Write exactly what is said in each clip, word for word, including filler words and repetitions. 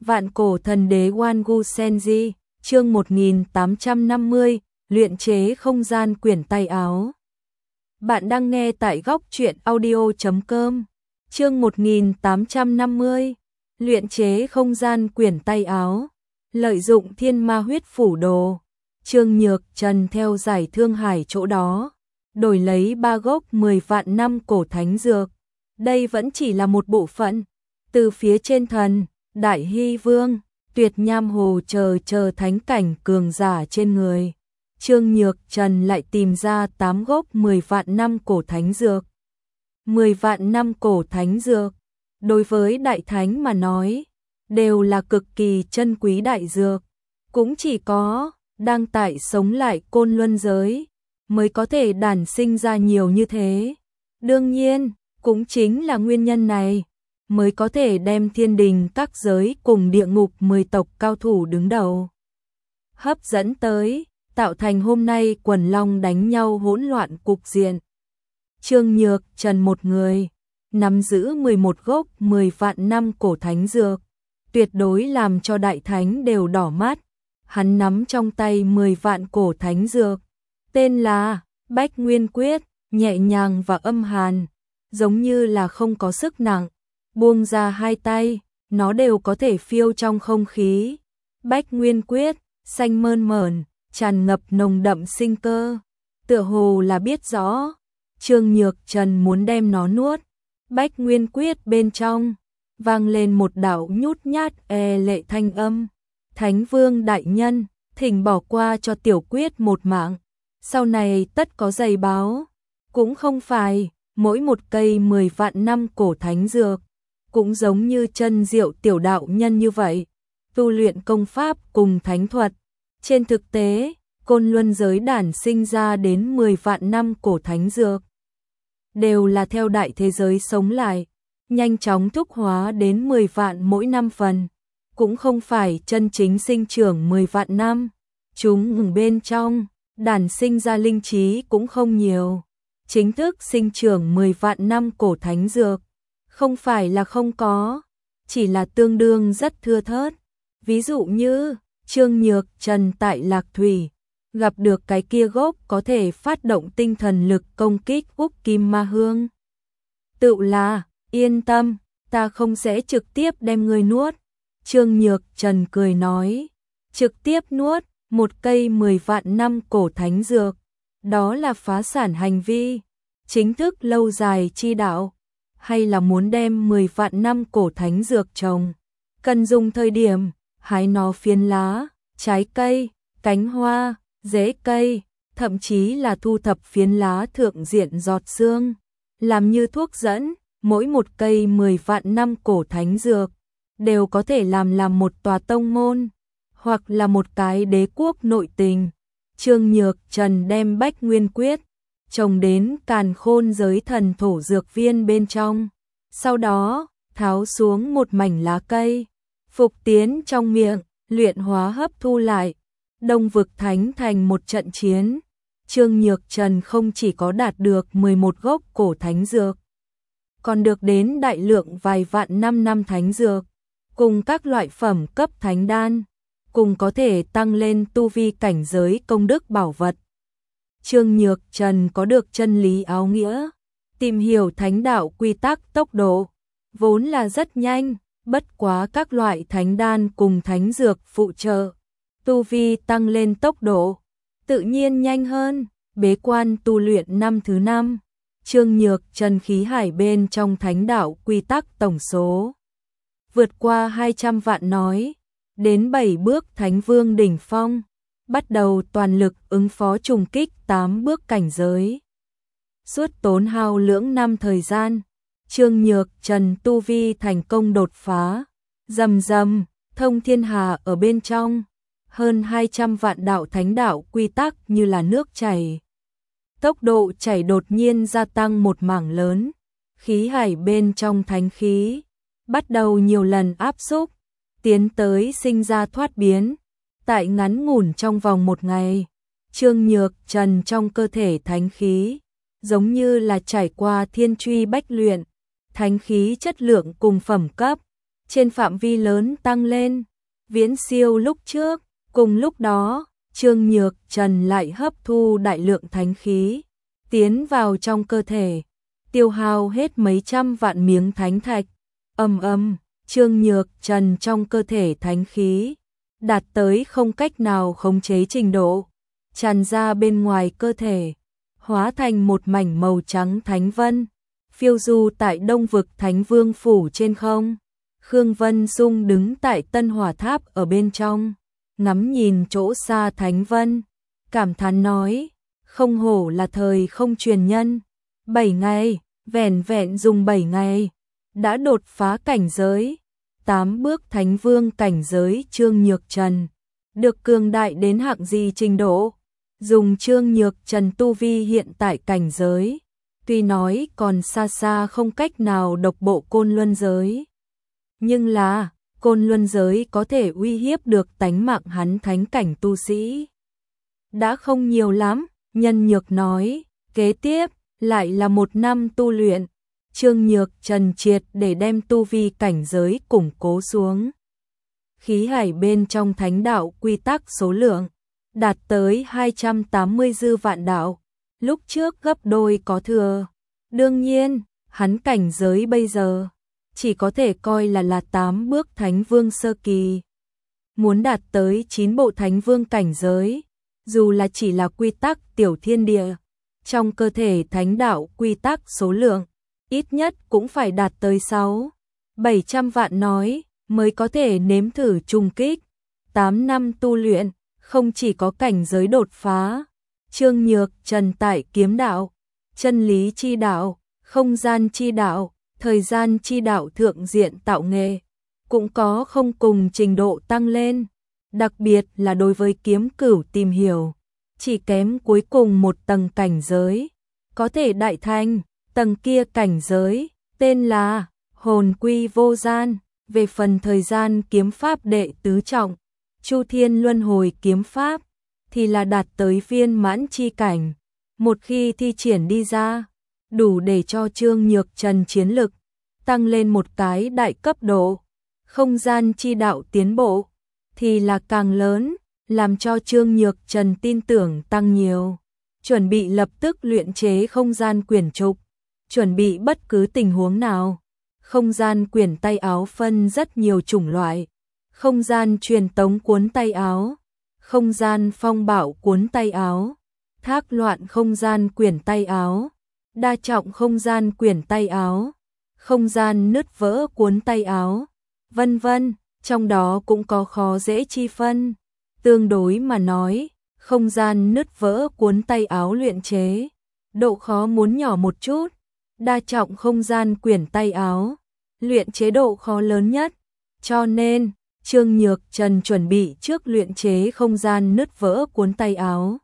Vạn cổ thần đế Wangu Senji, chương một nghìn tám trăm năm mươi, luyện chế không gian quyển tay áo. Bạn đang nghe tại góc truyện audio chấm com, chương một nghìn tám trăm năm mươi, luyện chế không gian quyển tay áo, lợi dụng thiên ma huyết phủ đồ. Trương Nhược Trần theo giải Thương Hải chỗ đó, đổi lấy ba gốc mười vạn năm cổ thánh dược. Đây vẫn chỉ là một bộ phận, từ phía trên thần, Đại Hy Vương, Tuyệt Nham Hồ chờ chờ thánh cảnh cường giả trên người. Trương Nhược Trần lại tìm ra tám gốc mười vạn năm cổ thánh dược. mười vạn năm cổ thánh dược, đối với đại thánh mà nói, đều là cực kỳ chân quý đại dược. Cũng chỉ có đang tại sống lại côn luân giới, mới có thể đản sinh ra nhiều như thế. Đương nhiên, cũng chính là nguyên nhân này, mới có thể đem thiên đình các giới cùng địa ngục mười tộc cao thủ đứng đầu hấp dẫn tới, tạo thành hôm nay quần long đánh nhau hỗn loạn cục diện. Trương Nhược Trần một người, nắm giữ mười một gốc mười vạn năm cổ thánh dược, tuyệt đối làm cho đại thánh đều đỏ mắt. Hắn nắm trong tay mười vạn cổ thánh dược, tên là Bách Nguyên Quyết, nhẹ nhàng và âm hàn, giống như là không có sức nặng. Buông ra hai tay, nó đều có thể phiêu trong không khí. Bách Nguyên Quyết, xanh mơn mởn, tràn ngập nồng đậm sinh cơ, tựa hồ là biết rõ Trương Nhược Trần muốn đem nó nuốt. Bách Nguyên Quyết bên trong vang lên một đạo nhút nhát e lệ thanh âm. Thánh Vương đại nhân, thỉnh bỏ qua cho tiểu quyết một mạng, sau này tất có giày báo. Cũng không phải mỗi một cây mười vạn năm cổ thánh dược cũng giống như chân diệu tiểu đạo nhân như vậy, tu luyện công pháp cùng thánh thuật. Trên thực tế, côn luân giới đản sinh ra đến mười vạn năm cổ thánh dược, đều là theo đại thế giới sống lại, nhanh chóng thúc hóa đến mười vạn mỗi năm phần, cũng không phải chân chính sinh trưởng mười vạn năm. Chúng ở bên trong, đản sinh ra linh trí cũng không nhiều. Chính thức sinh trưởng mười vạn năm cổ thánh dược, không phải là không có, chỉ là tương đương rất thưa thớt. Ví dụ như, Trương Nhược Trần tại Lạc Thủy, gặp được cái kia gốc có thể phát động tinh thần lực công kích Úc Kim Ma Hương. Tự là, yên tâm, ta không sẽ trực tiếp đem ngươi nuốt. Trương Nhược Trần cười nói, trực tiếp nuốt một cây mười vạn năm cổ thánh dược, đó là phá sản hành vi. Chính thức lâu dài chi đạo, hay là muốn đem mười vạn năm cổ thánh dược trồng, cần dùng thời điểm hái nó phiến lá, trái cây, cánh hoa, rễ cây, thậm chí là thu thập phiến lá thượng diện giọt xương, làm như thuốc dẫn. Mỗi một cây mười vạn năm cổ thánh dược đều có thể làm làm một tòa tông môn, hoặc là một cái đế quốc nội tình. Trương Nhược Trần đem Bách Nguyên Quyết trồng đến càn khôn giới thần thổ dược viên bên trong, sau đó tháo xuống một mảnh lá cây, phục tiến trong miệng, luyện hóa hấp thu lại. Đông vực thánh thành một trận chiến, Trương Nhược Trần không chỉ có đạt được mười một gốc cổ thánh dược, còn được đến đại lượng vài vạn năm năm thánh dược, cùng các loại phẩm cấp thánh đan, cùng có thể tăng lên tu vi cảnh giới công đức bảo vật. Trương Nhược Trần có được chân lý áo nghĩa, tìm hiểu thánh đạo quy tắc tốc độ, vốn là rất nhanh, bất quá các loại thánh đan cùng thánh dược phụ trợ, tu vi tăng lên tốc độ, tự nhiên nhanh hơn. Bế quan tu luyện năm thứ năm, Trương Nhược Trần khí hải bên trong thánh đạo quy tắc tổng số vượt qua hai trăm vạn nói, đến bảy bước thánh vương đỉnh phong, bắt đầu toàn lực ứng phó trùng kích tám bước cảnh giới. Suốt tốn hao lưỡng năm thời gian, Trương Nhược Trần tu vi thành công đột phá, rầm rầm, thông thiên hà ở bên trong, hơn hai trăm vạn đạo thánh đạo quy tắc như là nước chảy. Tốc độ chảy đột nhiên gia tăng một mảng lớn, khí hải bên trong thánh khí bắt đầu nhiều lần áp xúc, tiến tới sinh ra thoát biến. Tại ngắn ngủn trong vòng một ngày, Trương Nhược Trần trong cơ thể thánh khí giống như là trải qua thiên truy bách luyện, thánh khí chất lượng cùng phẩm cấp trên phạm vi lớn tăng lên, viễn siêu lúc trước. Cùng lúc đó, Trương Nhược Trần lại hấp thu đại lượng thánh khí, tiến vào trong cơ thể, tiêu hao hết mấy trăm vạn miếng thánh thạch. Ầm ầm, Trương Nhược Trần trong cơ thể thánh khí đạt tới không cách nào khống chế trình độ, tràn ra bên ngoài cơ thể, hóa thành một mảnh màu trắng thánh vân, phiêu du tại Đông vực Thánh Vương phủ trên không. Khương Vân Dung đứng tại Tân Hỏa Tháp ở bên trong, ngắm nhìn chỗ xa thánh vân, cảm thán nói, không hổ là thời không truyền nhân, bảy ngày, vẻn vẹn dùng bảy ngày, đã đột phá cảnh giới, tám bước Thánh Vương cảnh giới. Trương Nhược Trần được cường đại đến hạng gì trình độ? Dùng Trương Nhược Trần tu vi hiện tại cảnh giới, tuy nói còn xa xa không cách nào độc bộ Côn Luân giới, nhưng là Côn Luân giới có thể uy hiếp được tánh mạng hắn thánh cảnh tu sĩ đã không nhiều lắm. Nhân Nhược nói, kế tiếp lại là một năm tu luyện, Trương Nhược Trần triệt để đem tu vi cảnh giới củng cố xuống. Khí hải bên trong thánh đạo quy tắc số lượng đạt tới hai trăm tám mươi dư vạn đạo, lúc trước gấp đôi có thừa. Đương nhiên, hắn cảnh giới bây giờ chỉ có thể coi là là tám bước Thánh Vương sơ kỳ. Muốn đạt tới chín bộ Thánh Vương cảnh giới, dù là chỉ là quy tắc tiểu thiên địa, trong cơ thể thánh đạo quy tắc số lượng, ít nhất cũng phải đạt tới sáu, bảy trăm vạn nói, mới có thể nếm thử trùng kích. tám năm tu luyện, không chỉ có cảnh giới đột phá, Trương Nhược Trần tại kiếm đạo, chân lý chi đạo, không gian chi đạo, thời gian chi đạo thượng diện tạo nghệ, cũng có không cùng trình độ tăng lên, đặc biệt là đối với kiếm cửu tìm hiểu, chỉ kém cuối cùng một tầng cảnh giới, có thể đại thành. Tầng kia cảnh giới, tên là hồn quy vô gian. Về phần thời gian kiếm pháp đệ tứ trọng, Chu Thiên Luân Hồi kiếm pháp, thì là đạt tới viên mãn chi cảnh. Một khi thi triển đi ra, đủ để cho Trương Nhược Trần chiến lực tăng lên một cái đại cấp độ. Không gian chi đạo tiến bộ, thì là càng lớn, làm cho Trương Nhược Trần tin tưởng tăng nhiều. Chuẩn bị lập tức luyện chế không gian quyển trục, chuẩn bị bất cứ tình huống nào. Không gian quyển tay áo phân rất nhiều chủng loại, không gian truyền tống cuốn tay áo, không gian phong bạo cuốn tay áo, thác loạn không gian quyển tay áo, đa trọng không gian quyển tay áo, không gian nứt vỡ cuốn tay áo, vân vân, trong đó cũng có khó dễ chi phân. Tương đối mà nói, không gian nứt vỡ cuốn tay áo luyện chế, độ khó muốn nhỏ một chút, đa trọng không gian quyển tay áo, luyện chế độ khó lớn nhất, cho nên Trương Nhược Trần chuẩn bị trước luyện chế không gian nứt vỡ cuốn tay áo,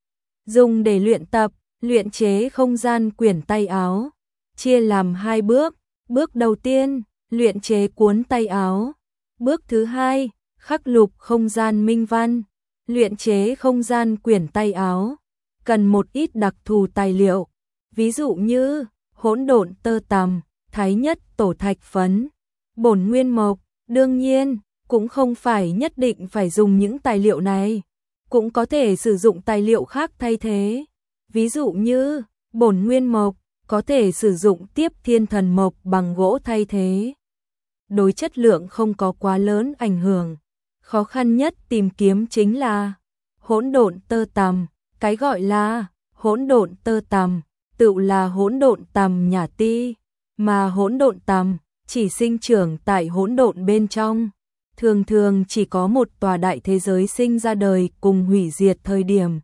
dùng để luyện tập. Luyện chế không gian quyển tay áo chia làm hai bước, bước đầu tiên luyện chế cuốn tay áo, bước thứ hai khắc lục không gian minh văn. Luyện chế không gian quyển tay áo cần một ít đặc thù tài liệu, ví dụ như hỗn độn tơ tằm, thái nhất tổ thạch phấn, bổn nguyên mộc. Đương nhiên, cũng không phải nhất định phải dùng những tài liệu này, cũng có thể sử dụng tài liệu khác thay thế. Ví dụ như bổn nguyên mộc có thể sử dụng tiếp thiên thần mộc bằng gỗ thay thế. Đối chất lượng không có quá lớn ảnh hưởng. Khó khăn nhất tìm kiếm chính là hỗn độn tơ tằm. Cái gọi là hỗn độn tơ tằm tự là hỗn độn tằm nhả ti, mà hỗn độn tằm chỉ sinh trưởng tại hỗn độn bên trong, thường thường chỉ có một tòa đại thế giới sinh ra đời cùng hủy diệt thời điểm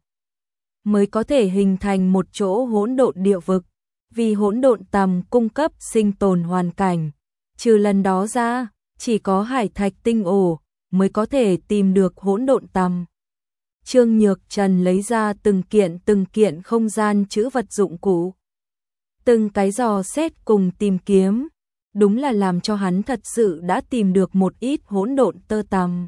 mới có thể hình thành một chỗ hỗn độn địa vực, vì hỗn độn tằm cung cấp sinh tồn hoàn cảnh. Trừ lần đó ra, chỉ có hải thạch tinh ổ mới có thể tìm được hỗn độn tằm. Trương Nhược Trần lấy ra từng kiện từng kiện không gian trữ vật dụng cụ, từng cái dò xét cùng tìm kiếm, đúng là làm cho hắn thật sự đã tìm được một ít hỗn độn tơ tằm.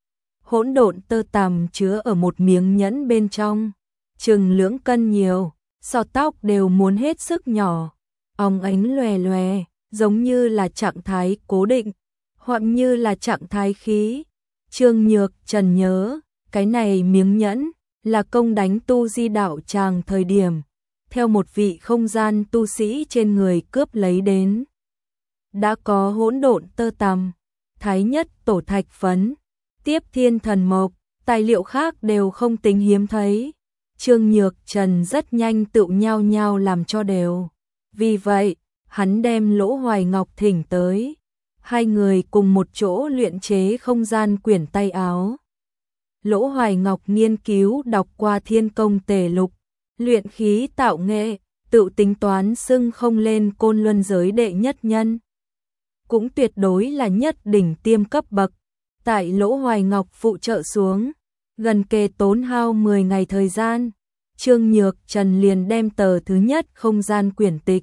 Hỗn độn tơ tằm chứa ở một miếng nhẫn bên trong, chừng lưỡng cân nhiều, sọt tóc đều muốn hết sức nhỏ, óng ánh lòe lòe, giống như là trạng thái cố định. hoặc như là trạng thái khí. Trương Nhược Trần nhớ, cái này miếng nhẫn là công đánh tu di đạo tràng thời điểm, theo một vị không gian tu sĩ trên người cướp lấy đến. Đã có hỗn độn tơ tằm, thái nhất tổ thạch phấn, tiếp thiên thần mộc, tài liệu khác đều không tính hiếm thấy. Trương Nhược Trần rất nhanh tự nhau nhau làm cho đều. Vì vậy, hắn đem Lỗ Hoài Ngọc thỉnh tới. Hai người cùng một chỗ luyện chế không gian quyển tay áo. Lỗ Hoài Ngọc nghiên cứu đọc qua Thiên Công Tề Lục, luyện khí tạo nghệ, tự tính toán xưng không lên Côn Luân giới đệ nhất nhân. Cũng tuyệt đối là nhất đỉnh tiêm cấp bậc. Tại Lỗ Hoài Ngọc phụ trợ xuống, gần kề tốn hao mười ngày thời gian, Trương Nhược Trần liền đem tờ thứ nhất không gian quyển tịch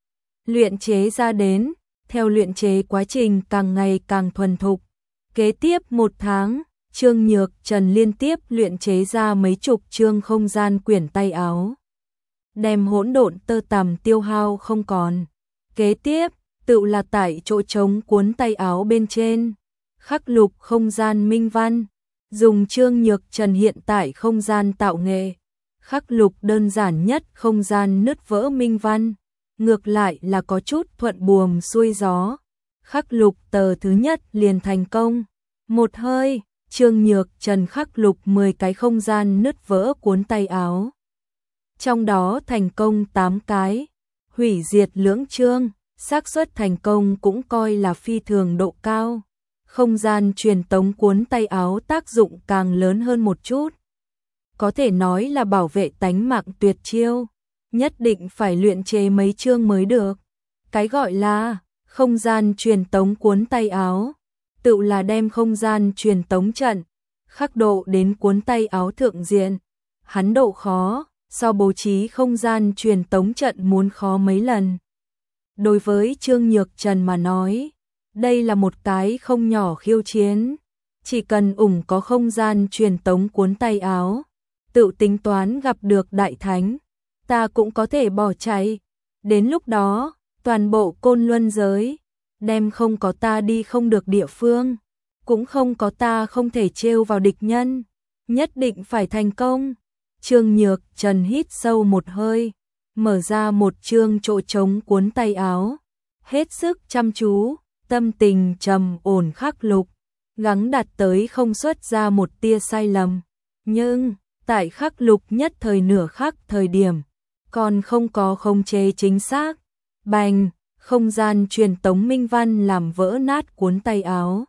luyện chế ra đến. Theo luyện chế quá trình càng ngày càng thuần thục, kế tiếp một tháng, Trương Nhược Trần liên tiếp luyện chế ra mấy chục chương không gian quyển tay áo, đem hỗn độn tơ tằm tiêu hao không còn. Kế tiếp, tự là tại chỗ trống cuốn tay áo bên trên, khắc lục không gian minh văn, dùng Trương Nhược Trần hiện tại không gian tạo nghệ, khắc lục đơn giản nhất không gian nứt vỡ minh văn. Ngược lại là có chút thuận buồm xuôi gió, khắc lục tờ thứ nhất liền thành công. Một hơi, Trương Nhược Trần khắc lục mười cái không gian nứt vỡ cuốn tay áo. Trong đó thành công tám cái, hủy diệt lưỡng chương, xác suất thành công cũng coi là phi thường độ cao. Không gian truyền tống cuốn tay áo tác dụng càng lớn hơn một chút. Có thể nói là bảo vệ tánh mạng tuyệt chiêu. Nhất định phải luyện chế mấy chương mới được. Cái gọi là không gian truyền tống cuốn tay áo, tự là đem không gian truyền tống trận khắc độ đến cuốn tay áo thượng diện. Hắn độ khó so bố trí không gian truyền tống trận muốn khó mấy lần. Đối với Trương Nhược Trần mà nói, đây là một cái không nhỏ khiêu chiến. Chỉ cần ủng có không gian truyền tống cuốn tay áo, tự tính toán gặp được đại thánh, ta cũng có thể bỏ chạy. Đến lúc đó, toàn bộ Côn Luân giới, đem không có ta đi không được địa phương, cũng không có ta không thể trêu vào địch nhân, nhất định phải thành công. Trương Nhược Trần hít sâu một hơi, mở ra một chương chỗ trống cuốn tay áo, hết sức chăm chú, tâm tình trầm ổn khắc lục, gắng đạt tới không xuất ra một tia sai lầm. Nhưng, tại khắc lục nhất thời nửa khắc thời điểm, còn không có khống chế chính xác. Bành, không gian truyền tống minh văn làm vỡ nát cuốn tay áo,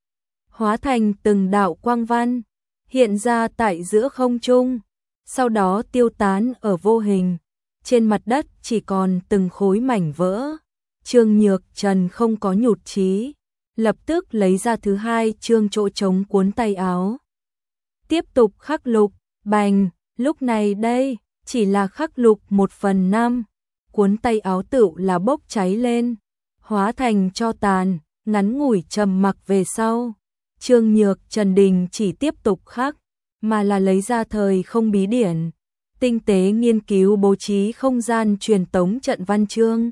hóa thành từng đạo quang văn, hiện ra tại giữa không trung, sau đó tiêu tán ở vô hình. Trên mặt đất chỉ còn từng khối mảnh vỡ. Trương Nhược Trần không có nhụt chí, lập tức lấy ra thứ hai chương chỗ trống cuốn tay áo, tiếp tục khắc lục. Bành, lúc này đây chỉ là khắc lục một phần năm, cuốn tay áo tự là bốc cháy lên, hóa thành tro tàn. Ngắn ngủi trầm mặc về sau, Trương Nhược Trần đình chỉ tiếp tục khắc, mà là lấy ra thời không bí điển, tinh tế nghiên cứu bố trí không gian truyền tống trận văn chương.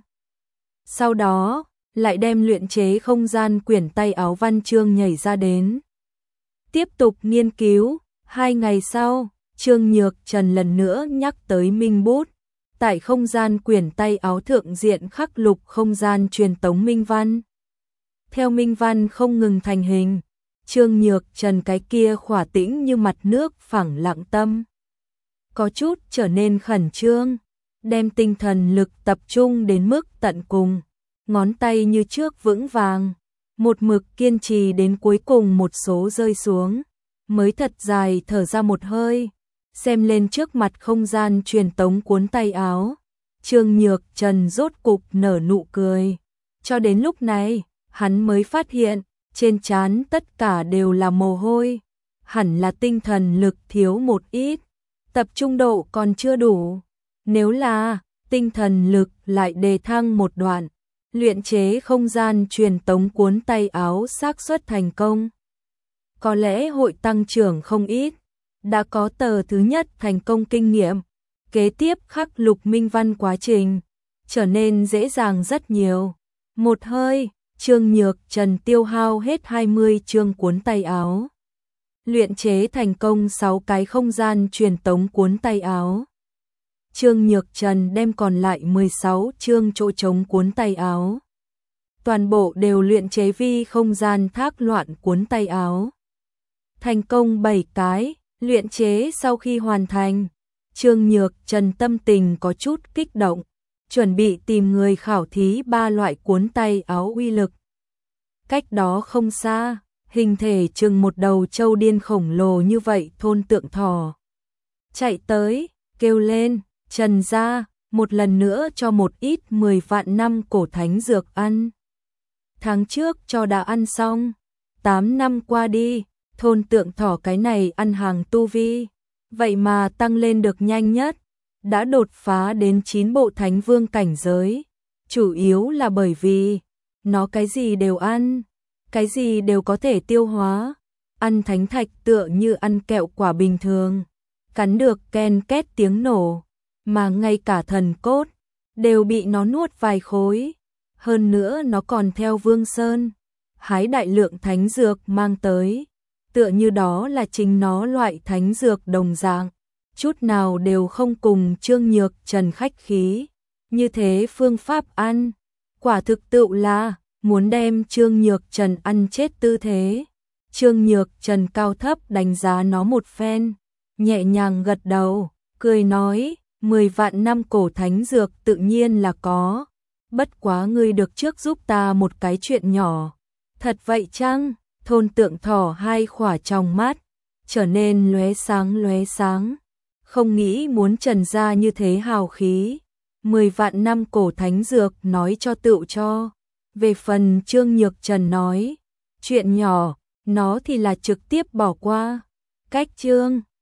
Sau đó, lại đem luyện chế không gian quyển tay áo văn chương nhảy ra đến, tiếp tục nghiên cứu. Hai ngày sau, Trương Nhược Trần lần nữa nhắc tới minh bút, tại không gian quyển tay áo thượng diện khắc lục không gian truyền tống minh văn. Theo minh văn không ngừng thành hình, Trương Nhược Trần cái kia khỏa tĩnh như mặt nước phẳng lặng tâm có chút trở nên khẩn trương, đem tinh thần lực tập trung đến mức tận cùng, ngón tay như trước vững vàng, một mực kiên trì đến cuối cùng một số rơi xuống, mới thật dài thở ra một hơi, xem lên trước mặt không gian truyền tống cuốn tay áo. Trương Nhược Trần rốt cục nở nụ cười. Cho đến lúc này, hắn mới phát hiện, trên trán tất cả đều là mồ hôi, hẳn là tinh thần lực thiếu một ít, tập trung độ còn chưa đủ. Nếu là tinh thần lực lại đề thăng một đoạn, luyện chế không gian truyền tống cuốn tay áo xác suất thành công có lẽ hội tăng trưởng không ít. Đã có tờ thứ nhất thành công kinh nghiệm, kế tiếp khắc lục minh văn quá trình trở nên dễ dàng rất nhiều. Một hơi, Trương Nhược Trần tiêu hao hết hai mươi chương cuốn tay áo. Luyện chế thành công sáu cái không gian truyền tống cuốn tay áo. Trương Nhược Trần đem còn lại mười sáu chương chỗ trống cuốn tay áo. Toàn bộ đều luyện chế vi không gian thác loạn cuốn tay áo. Thành công bảy cái, luyện chế sau khi hoàn thành, Trương Nhược Trần tâm tình có chút kích động, chuẩn bị tìm người khảo thí ba loại cuốn tay áo uy lực. Cách đó không xa, hình thể chừng một đầu trâu điên khổng lồ như vậy thôn tượng thỏ. Chạy tới, kêu lên, Trần gia, một lần nữa cho một ít mười vạn năm cổ thánh dược ăn. Tháng trước cho đã ăn xong, tám năm qua đi, thôn tượng thỏ cái này ăn hàng tu vi, vậy mà tăng lên được nhanh nhất, đã đột phá đến chín bộ thánh vương cảnh giới, chủ yếu là bởi vì nó cái gì đều ăn, cái gì đều có thể tiêu hóa, ăn thánh thạch tựa như ăn kẹo quả bình thường, cắn được ken két tiếng nổ, mà ngay cả thần cốt đều bị nó nuốt vài khối. Hơn nữa nó còn theo Vương Sơn hái đại lượng thánh dược mang tới, tựa như đó là chính nó loại thánh dược đồng dạng, chút nào đều không cùng Trương Nhược Trần khách khí. Như thế phương pháp ăn, quả thực tựu là muốn đem Trương Nhược Trần ăn chết tư thế. Trương Nhược Trần cao thấp đánh giá nó một phen, nhẹ nhàng gật đầu, cười nói, mười vạn năm cổ thánh dược tự nhiên là có, bất quá ngươi được trước giúp ta một cái chuyện nhỏ. Thật vậy chăng? Thôn tượng thỏ hai khỏa trong mắt trở nên lóe sáng lóe sáng, không nghĩ muốn Trần gia như thế hào khí. Mười vạn năm cổ thánh dược nói cho tựu cho. Về phần Trương Nhược Trần nói, chuyện nhỏ, nó thì là trực tiếp bỏ qua. Cách chương